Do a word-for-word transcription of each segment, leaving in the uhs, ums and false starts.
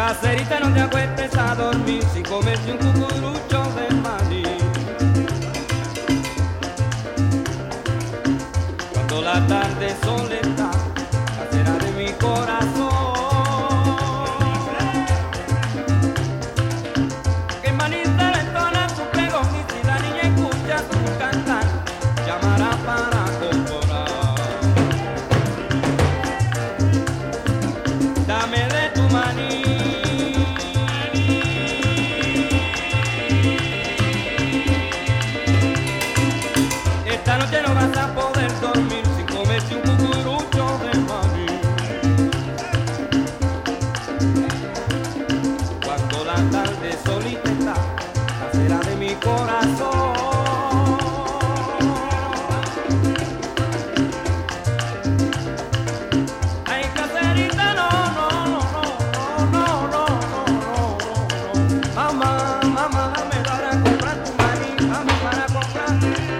Caserita, no te acuestes a dormir sin comerte un cucurucho de maní. Cuando la tarde soledad casera de mi corazón, que manita le entona su pregón y si la niña escucha su cantar, llamará para componer. Dame de tu maní. Esta noche no vas a poder dormir sin comerte un cucurucho de maní. Cuando la tarde solita está, casera de mi corazón. Ay, caserita, no, no, no, no, no, no, no, no, no. Mamá, mamá, me dará a comprar tu maní, vamos para comprar.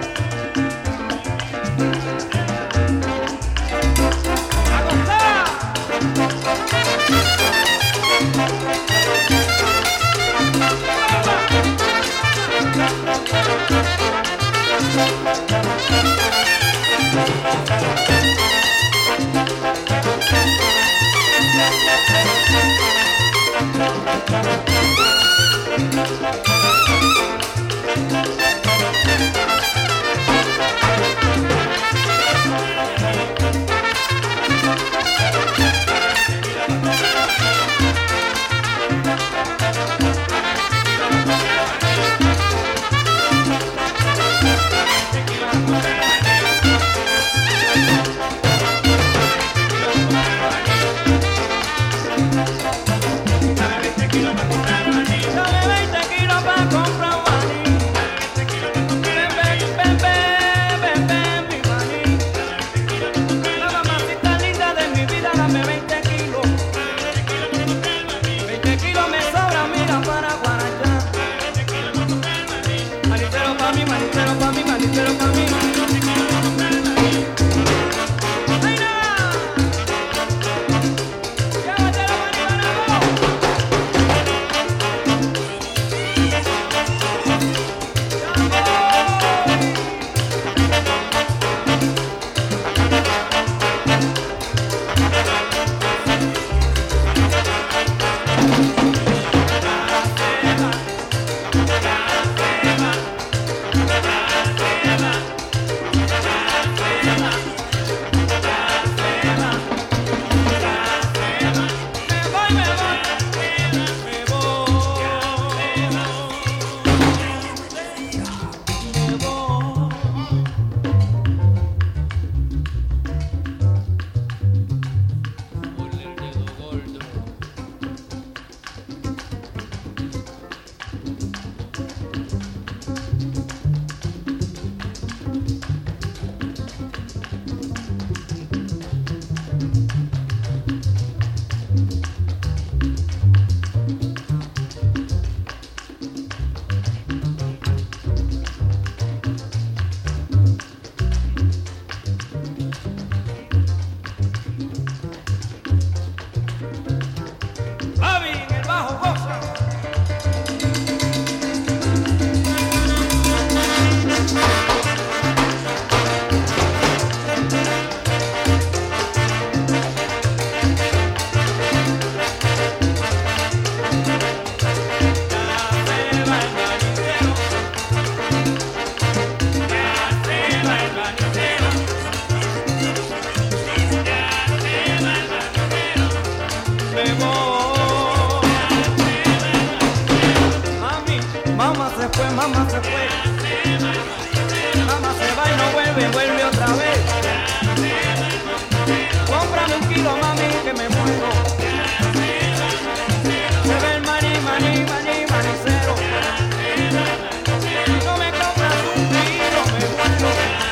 Mamá se fue, mamá se va y no vuelve, vuelve otra vez. Cómprame un kilo, mami, que me muero. Se ve el maní, maní, maní, manicero. No me compras un kilo, me muero.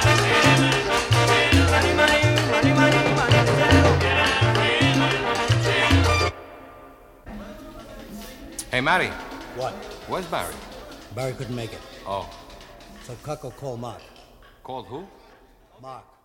Maní, maní, maní, maní, manicero. Hey, Matty. What? Where's Barry? Barry couldn't make it. Oh. So Cuck will call Mark. Called who? Mark.